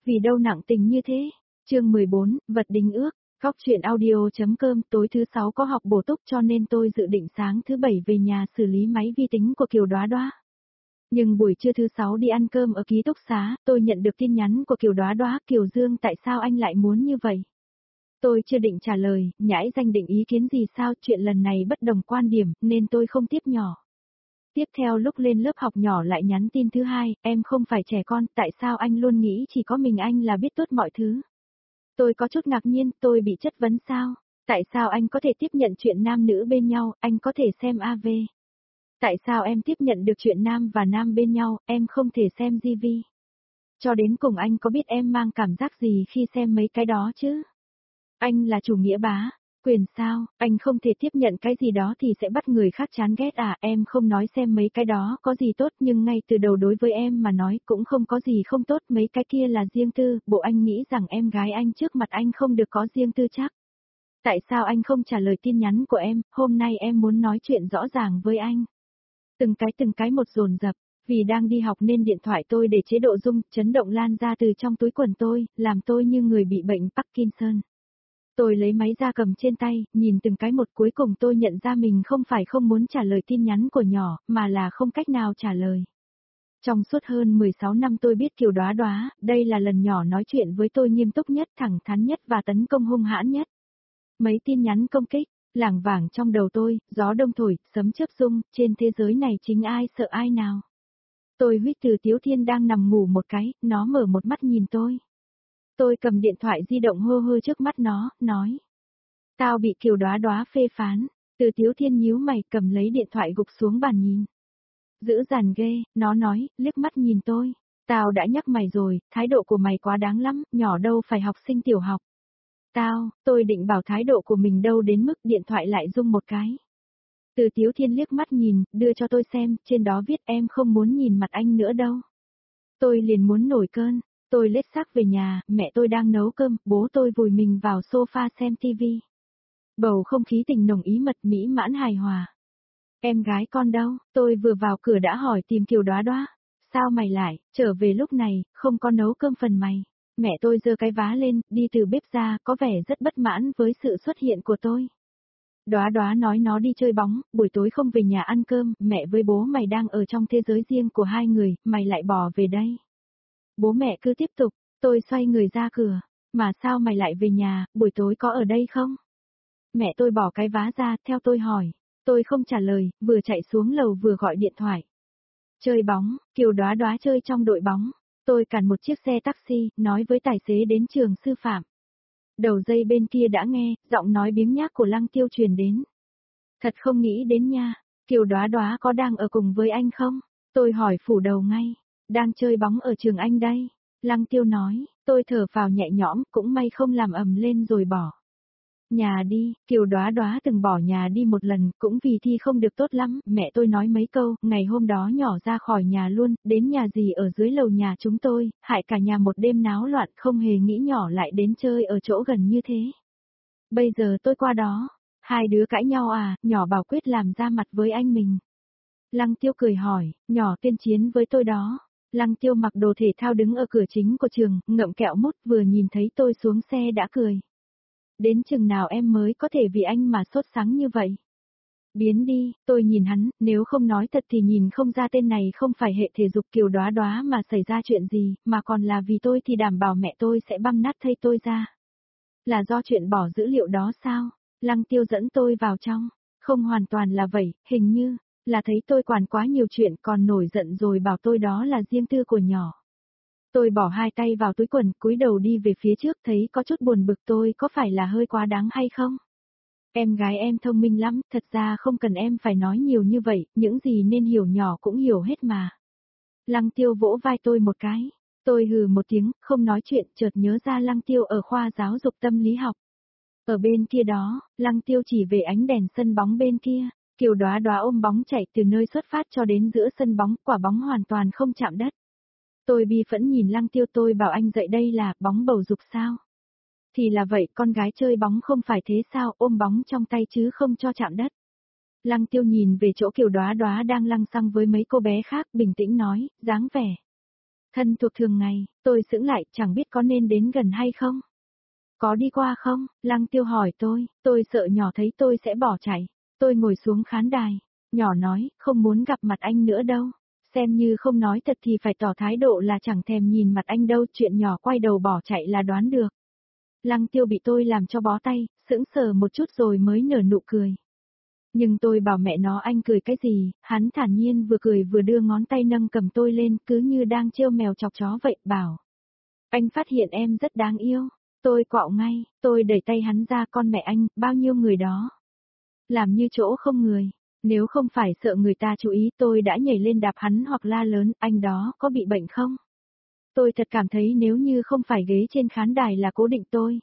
Vì đâu nặng tình như thế? Chương 14, vật đính ước. Góc truyện audio.com. Tối thứ 6 có học bổ túc cho nên tôi dự định sáng thứ 7 về nhà xử lý máy vi tính của Kiều Đóa Đóa. Nhưng buổi trưa thứ 6 đi ăn cơm ở ký túc xá, tôi nhận được tin nhắn của Kiều Đóa Đóa. Kiều Dương, tại sao anh lại muốn như vậy? Tôi chưa định trả lời, nhãi danh định ý kiến gì sao, chuyện lần này bất đồng quan điểm, nên tôi không tiếp nhỏ. Tiếp theo lúc lên lớp học nhỏ lại nhắn tin thứ hai, em không phải trẻ con, tại sao anh luôn nghĩ chỉ có mình anh là biết tốt mọi thứ? Tôi có chút ngạc nhiên, tôi bị chất vấn sao? Tại sao anh có thể tiếp nhận chuyện nam nữ bên nhau, anh có thể xem AV? Tại sao em tiếp nhận được chuyện nam và nam bên nhau, em không thể xem GV? Cho đến cùng anh có biết em mang cảm giác gì khi xem mấy cái đó chứ? Anh là chủ nghĩa bá, quyền sao, anh không thể tiếp nhận cái gì đó thì sẽ bắt người khác chán ghét à, em không nói xem mấy cái đó có gì tốt nhưng ngay từ đầu đối với em mà nói cũng không có gì không tốt, mấy cái kia là riêng tư, bộ anh nghĩ rằng em gái anh trước mặt anh không được có riêng tư chắc. Tại sao anh không trả lời tin nhắn của em, hôm nay em muốn nói chuyện rõ ràng với anh. Từng cái một dồn dập. Vì đang đi học nên điện thoại tôi để chế độ rung, chấn động lan ra từ trong túi quần tôi, làm tôi như người bị bệnh Parkinson. Tôi lấy máy ra cầm trên tay, nhìn từng cái một, cuối cùng tôi nhận ra mình không phải không muốn trả lời tin nhắn của nhỏ, mà là không cách nào trả lời. Trong suốt hơn 16 năm tôi biết Kiều Đóa Đóa, đây là lần nhỏ nói chuyện với tôi nghiêm túc nhất, thẳng thắn nhất và tấn công hung hãn nhất. Mấy tin nhắn công kích, lảng vảng trong đầu tôi, gió đông thổi, sấm chớp rung, trên thế giới này chính ai sợ ai nào. Tôi huýt từ Tiếu Thiên đang nằm ngủ một cái, nó mở một mắt nhìn tôi. Tôi cầm điện thoại di động hơ hơ trước mắt nó, nói. Tao bị Kiều Đóa Đóa phê phán, từ Tiếu Thiên nhíu mày cầm lấy điện thoại gục xuống bàn nhìn. Dữ dằn ghê, nó nói, liếc mắt nhìn tôi. Tao đã nhắc mày rồi, thái độ của mày quá đáng lắm, nhỏ đâu phải học sinh tiểu học. Tôi định bảo thái độ của mình đâu đến mức điện thoại lại rung một cái. Từ Tiếu Thiên liếc mắt nhìn, đưa cho tôi xem, trên đó viết em không muốn nhìn mặt anh nữa đâu. Tôi liền muốn nổi cơn, tôi lết xác về nhà, mẹ tôi đang nấu cơm, bố tôi vùi mình vào sofa xem tivi. Bầu không khí tình nồng ý mật mỹ mãn hài hòa. Em gái con đâu, tôi vừa vào cửa đã hỏi tìm Kiều Đóa Đóa. Sao mày lại, trở về lúc này, không có nấu cơm phần mày. Mẹ tôi giơ cái vá lên, đi từ bếp ra, có vẻ rất bất mãn với sự xuất hiện của tôi. Đóa Đóa nói nó đi chơi bóng, buổi tối không về nhà ăn cơm, mẹ với bố mày đang ở trong thế giới riêng của hai người, mày lại bỏ về đây. Bố mẹ cứ tiếp tục, tôi xoay người ra cửa, mà sao mày lại về nhà, buổi tối có ở đây không? Mẹ tôi bỏ cái vá ra, theo tôi hỏi, tôi không trả lời, vừa chạy xuống lầu vừa gọi điện thoại. Chơi bóng, Kiều Đóa Đóa chơi trong đội bóng, tôi cản một chiếc xe taxi, nói với tài xế đến trường sư phạm. Đầu dây bên kia đã nghe, giọng nói biếng nhác của Lăng Tiêu truyền đến. Thật không nghĩ đến nha, Kiều Đóa Đóa có đang ở cùng với anh không? Tôi hỏi phủ đầu ngay, đang chơi bóng ở trường anh đây. Lăng Tiêu nói, tôi thở vào nhẹ nhõm, cũng may không làm ầm lên rồi bỏ. Nhà đi, Kiều Đóa Đóa từng bỏ nhà đi một lần, cũng vì thi không được tốt lắm, mẹ tôi nói mấy câu, ngày hôm đó nhỏ ra khỏi nhà luôn, đến nhà dì ở dưới lầu nhà chúng tôi, hại cả nhà một đêm náo loạn, không hề nghĩ nhỏ lại đến chơi ở chỗ gần như thế. Bây giờ tôi qua đó, hai đứa cãi nhau à, nhỏ bảo quyết làm ra mặt với anh mình. Lăng Tiêu cười hỏi, nhỏ tuyên chiến với tôi đó. Lăng Tiêu mặc đồ thể thao đứng ở cửa chính của trường, ngậm kẹo mút, vừa nhìn thấy tôi xuống xe đã cười. Đến chừng nào em mới có thể vì anh mà sốt sắng như vậy? Biến đi, tôi nhìn hắn, nếu không nói thật thì nhìn không ra tên này không phải hệ thể dục Kiều Đóa Đóa mà xảy ra chuyện gì, mà còn là vì tôi thì đảm bảo mẹ tôi sẽ băm nát thây tôi ra. Là do chuyện bỏ dữ liệu đó sao? Lăng Tiêu dẫn tôi vào trong. Không hoàn toàn là vậy, hình như là thấy tôi quản quá nhiều chuyện còn nổi giận rồi bảo tôi đó là riêng tư của nhỏ. Tôi bỏ hai tay vào túi quần, cúi đầu đi về phía trước, thấy có chút buồn bực, tôi có phải là hơi quá đáng hay không? Em gái em thông minh lắm, thật ra không cần em phải nói nhiều như vậy, những gì nên hiểu nhỏ cũng hiểu hết mà. Lăng Tiêu vỗ vai tôi một cái. Tôi hừ một tiếng, không nói chuyện, chợt nhớ ra Lăng Tiêu ở khoa giáo dục tâm lý học. Ở bên kia đó, Lăng Tiêu chỉ về ánh đèn sân bóng bên kia. Kiều Đóa Đóa ôm bóng chạy từ nơi xuất phát cho đến giữa sân bóng, quả bóng hoàn toàn không chạm đất. Tôi bi phẫn nhìn Lăng Tiêu, tôi bảo anh dậy đây là bóng bầu dục sao? Thì là vậy, con gái chơi bóng không phải thế sao, ôm bóng trong tay chứ không cho chạm đất. Lăng Tiêu nhìn về chỗ Kiều Đóa Đóa đang lăng xăng với mấy cô bé khác, bình tĩnh nói, dáng vẻ Thân thuộc thường ngày, tôi sững lại, chẳng biết có nên đến gần hay không. Có đi qua không? Lăng Tiêu hỏi tôi sợ nhỏ thấy tôi sẽ bỏ chạy. Tôi ngồi xuống khán đài, nhỏ nói, không muốn gặp mặt anh nữa đâu. Xem như không nói thật thì phải tỏ thái độ là chẳng thèm nhìn mặt anh đâu, chuyện nhỏ quay đầu bỏ chạy là đoán được. Lăng Tiêu bị tôi làm cho bó tay, sững sờ một chút rồi mới nở nụ cười. Nhưng tôi bảo mẹ nó anh cười cái gì, hắn thản nhiên vừa cười vừa đưa ngón tay nâng cầm tôi lên cứ như đang trêu mèo chọc chó vậy, bảo. Anh phát hiện em rất đáng yêu. Tôi quạo ngay, tôi đẩy tay hắn ra, con mẹ anh, bao nhiêu người đó. Làm như chỗ không người, nếu không phải sợ người ta chú ý tôi đã nhảy lên đạp hắn hoặc la lớn, anh đó có bị bệnh không? Tôi thật cảm thấy nếu như không phải ghế trên khán đài là cố định tôi.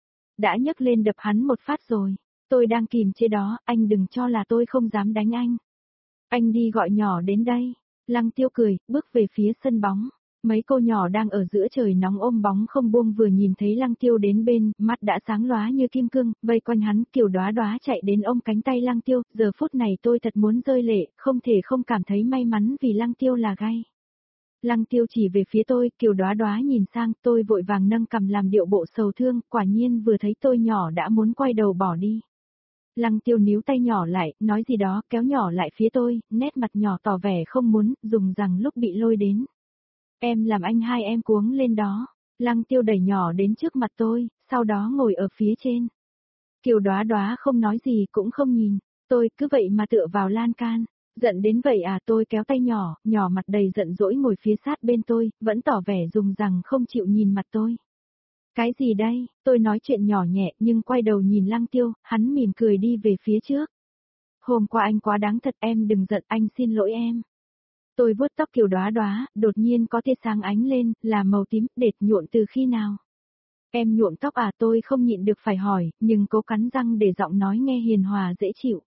Đã nhấc lên đập hắn một phát rồi. Tôi đang kìm chế đó, anh đừng cho là tôi không dám đánh anh. Anh đi gọi nhỏ đến đây. Lăng Tiêu cười, bước về phía sân bóng. Mấy cô nhỏ đang ở giữa trời nóng ôm bóng không buông vừa nhìn thấy Lăng Tiêu đến bên, mắt đã sáng lóa như kim cương, vây quanh hắn, Kiều Đóa Đóa chạy đến ôm cánh tay Lăng Tiêu, giờ phút này tôi thật muốn rơi lệ, không thể không cảm thấy may mắn vì Lăng Tiêu là gay. Lăng Tiêu chỉ về phía tôi, Kiều Đóa Đóa nhìn sang, tôi vội vàng nâng cằm làm điệu bộ sầu thương, quả nhiên vừa thấy tôi nhỏ đã muốn quay đầu bỏ đi. Lăng Tiêu níu tay nhỏ lại, nói gì đó, kéo nhỏ lại phía tôi, nét mặt nhỏ tỏ vẻ không muốn, dùng rằng lúc bị lôi đến. Em làm anh hai em cuống lên đó. Lăng Tiêu đẩy nhỏ đến trước mặt tôi, sau đó ngồi ở phía trên. Kiều Đóa Đóa không nói gì cũng không nhìn, tôi cứ vậy mà tựa vào lan can. Giận đến vậy à, tôi kéo tay nhỏ, nhỏ mặt đầy giận dỗi ngồi phía sát bên tôi, vẫn tỏ vẻ dùng rằng không chịu nhìn mặt tôi. Cái gì đây, tôi nói chuyện nhỏ nhẹ nhưng quay đầu nhìn Lăng Tiêu, hắn mỉm cười đi về phía trước. Hôm qua anh quá đáng thật, em đừng giận, anh xin lỗi em. Tôi vuốt tóc Kiều Đóa Đóa, đột nhiên có tia sáng ánh lên, là màu tím, đệt nhuộm từ khi nào? Em nhuộm tóc à, tôi không nhịn được phải hỏi, nhưng cố cắn răng để giọng nói nghe hiền hòa dễ chịu.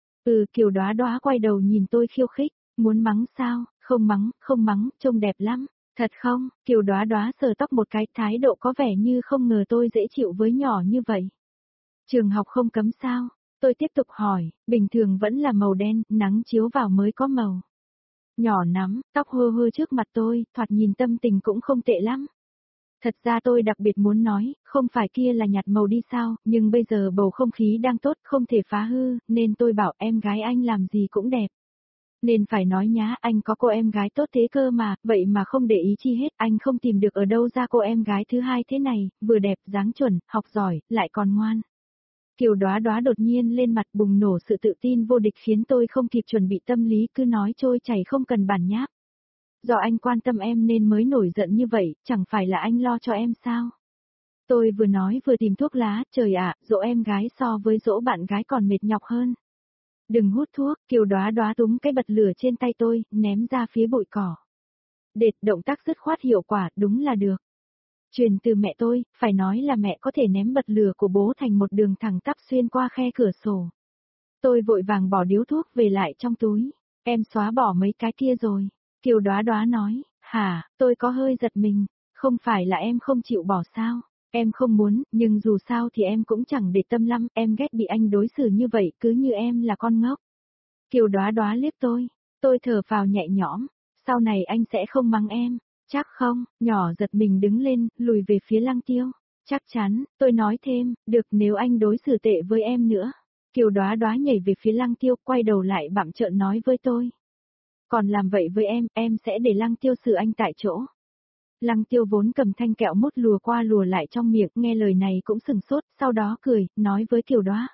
Kiều Đóa Đóa quay đầu nhìn tôi khiêu khích, muốn mắng sao, không mắng, trông đẹp lắm. Thật không? Kiều Đóa Đóa sờ tóc một cái, thái độ có vẻ như không ngờ tôi dễ chịu với nhỏ như vậy. Trường học không cấm sao? Tôi tiếp tục hỏi, bình thường vẫn là màu đen, nắng chiếu vào mới có màu. Nhỏ nắm, tóc hơ hơ trước mặt tôi, thoạt nhìn tâm tình cũng không tệ lắm. Thật ra tôi đặc biệt muốn nói, không phải kia là nhạt màu đi sao, nhưng bây giờ bầu không khí đang tốt, không thể phá hư, nên tôi bảo em gái anh làm gì cũng đẹp. Nên phải nói nhá, anh có cô em gái tốt thế cơ mà, vậy mà không để ý chi hết, anh không tìm được ở đâu ra cô em gái thứ hai thế này, vừa đẹp, dáng chuẩn, học giỏi, lại còn ngoan. Kiều Đóa Đóa đột nhiên lên mặt bùng nổ sự tự tin vô địch khiến tôi không kịp chuẩn bị tâm lý cứ nói trôi chảy không cần bản nháp. Do anh quan tâm em nên mới nổi giận như vậy, chẳng phải là anh lo cho em sao? Tôi vừa nói vừa tìm thuốc lá, trời ạ, dỗ em gái so với dỗ bạn gái còn mệt nhọc hơn. Đừng hút thuốc, Kiều Đóa Đóa túm cái bật lửa trên tay tôi, ném ra phía bụi cỏ. Đệt, động tác dứt khoát hiệu quả, đúng là được. Truyền từ mẹ tôi, phải nói là mẹ có thể ném bật lửa của bố thành một đường thẳng tắp xuyên qua khe cửa sổ. Tôi vội vàng bỏ điếu thuốc về lại trong túi, em xóa bỏ mấy cái kia rồi. Kiều Đóa Đóa nói, hả, tôi có hơi giật mình, không phải là em không chịu bỏ sao, em không muốn, nhưng dù sao thì em cũng chẳng để tâm lắm, em ghét bị anh đối xử như vậy, cứ như em là con ngốc. Kiều Đóa Đóa liếc tôi thở phào nhẹ nhõm, sau này anh sẽ không mắng em, chắc không, nhỏ giật mình đứng lên, lùi về phía Lăng Tiêu, chắc chắn, tôi nói thêm, được nếu anh đối xử tệ với em nữa. Kiều Đóa Đóa nhảy về phía Lăng Tiêu, quay đầu lại bặm trợn nói với tôi. Còn làm vậy với em sẽ để Lăng Tiêu xử anh tại chỗ. Lăng Tiêu vốn cầm thanh kẹo mút lùa qua lùa lại trong miệng, nghe lời này cũng sừng sốt, sau đó cười, nói với Kiều Đóa.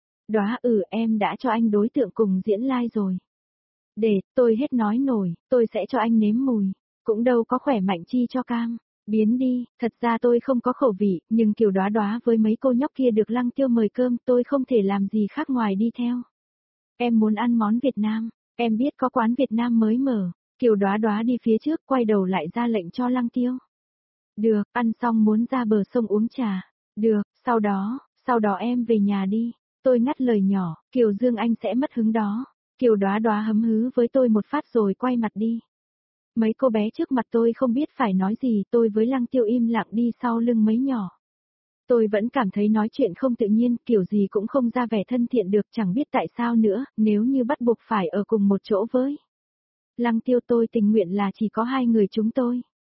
Đóa em đã cho anh đối tượng cùng diễn lai rồi. Để, tôi hết nói nổi, tôi sẽ cho anh nếm mùi, cũng đâu có khỏe mạnh chi cho cam. Biến đi, thật ra tôi không có khẩu vị, nhưng Kiều Đóa Đóa với mấy cô nhóc kia được Lăng Tiêu mời cơm, tôi không thể làm gì khác ngoài đi theo. Em muốn ăn món Việt Nam, em biết có quán Việt Nam mới mở. Kiều Đóa Đóa đi phía trước, quay đầu lại ra lệnh cho Lăng Tiêu. Được, ăn xong muốn ra bờ sông uống trà. Được, sau đó em về nhà đi. Tôi ngắt lời nhỏ, Kiều Dương anh sẽ mất hứng đó. Kiều Đóa Đóa hấm hứ với tôi một phát rồi quay mặt đi. Mấy cô bé trước mặt tôi không biết phải nói gì, tôi với Lăng Tiêu im lặng đi sau lưng mấy nhỏ. Tôi vẫn cảm thấy nói chuyện không tự nhiên, kiểu gì cũng không ra vẻ thân thiện được, chẳng biết tại sao nữa, nếu như bắt buộc phải ở cùng một chỗ với Lăng Tiêu tôi tình nguyện là chỉ có hai người chúng tôi.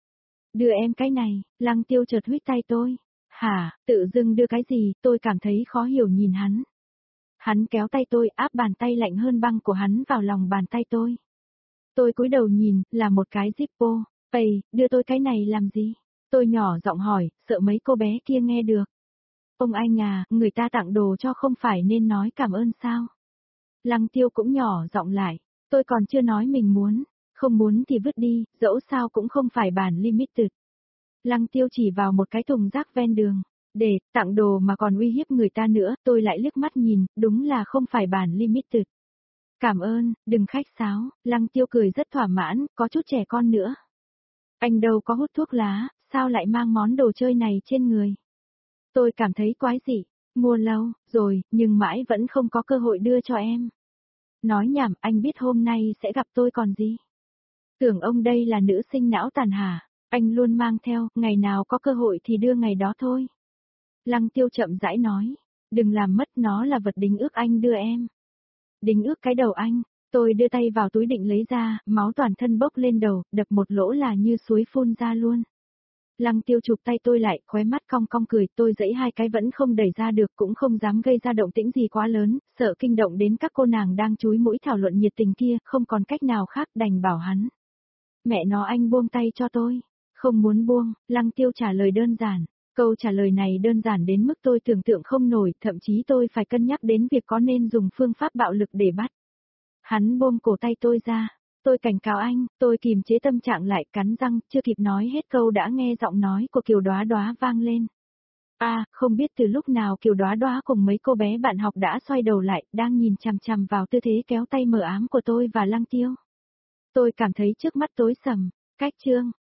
Đưa em cái này, Lăng Tiêu chợt huých tay tôi. Hả, tự dưng đưa cái gì, tôi cảm thấy khó hiểu nhìn hắn. Hắn kéo tay tôi, áp bàn tay lạnh hơn băng của hắn vào lòng bàn tay tôi. Tôi cúi đầu nhìn, là một cái Zippo. Ây, đưa tôi cái này làm gì? Tôi nhỏ giọng hỏi, sợ mấy cô bé kia nghe được. Ông anh à, người ta tặng đồ cho không phải nên nói cảm ơn sao? Lăng Tiêu cũng nhỏ giọng lại. Tôi còn chưa nói mình muốn. Không muốn thì vứt đi, dẫu sao cũng không phải bản limited. Lăng Tiêu chỉ vào một cái thùng rác ven đường. Để, tặng đồ mà còn uy hiếp người ta nữa, tôi lại liếc mắt nhìn, đúng là không phải bản limited. Cảm ơn, đừng khách sáo, Lăng Tiêu cười rất thỏa mãn, có chút trẻ con nữa. Anh đâu có hút thuốc lá, sao lại mang món đồ chơi này trên người? Tôi cảm thấy quái dị, mua lâu, rồi, nhưng mãi vẫn không có cơ hội đưa cho em. Nói nhảm, anh biết hôm nay sẽ gặp tôi còn gì? Tưởng ông đây là nữ sinh não tàn hả? Anh luôn mang theo, ngày nào có cơ hội thì đưa ngày đó thôi. Lăng Tiêu chậm rãi nói, đừng làm mất, nó là vật đính ước anh đưa em. Đính ước cái đầu anh, tôi đưa tay vào túi định lấy ra, máu toàn thân bốc lên đầu, đập một lỗ là như suối phun ra luôn. Lăng Tiêu chụp tay tôi lại, khóe mắt cong cong cười, tôi giãy hai cái vẫn không đẩy ra được, cũng không dám gây ra động tĩnh gì quá lớn, sợ kinh động đến các cô nàng đang chúi mũi thảo luận nhiệt tình kia, không còn cách nào khác đành bảo hắn. Mẹ nó, anh buông tay cho tôi. Không muốn buông, Lăng Tiêu trả lời đơn giản. Câu trả lời này đơn giản đến mức tôi tưởng tượng không nổi, thậm chí tôi phải cân nhắc đến việc có nên dùng phương pháp bạo lực để bắt. Hắn buông cổ tay tôi ra. Tôi cảnh cáo anh, tôi kìm chế tâm trạng lại, cắn răng, chưa kịp nói hết câu đã nghe giọng nói của Kiều Đóa Đóa vang lên. Không biết từ lúc nào Kiều Đóa Đóa cùng mấy cô bé bạn học đã xoay đầu lại, đang nhìn chằm chằm vào tư thế kéo tay mờ ám của tôi và Lăng Tiêu. Tôi cảm thấy trước mắt tối sầm, cách chương.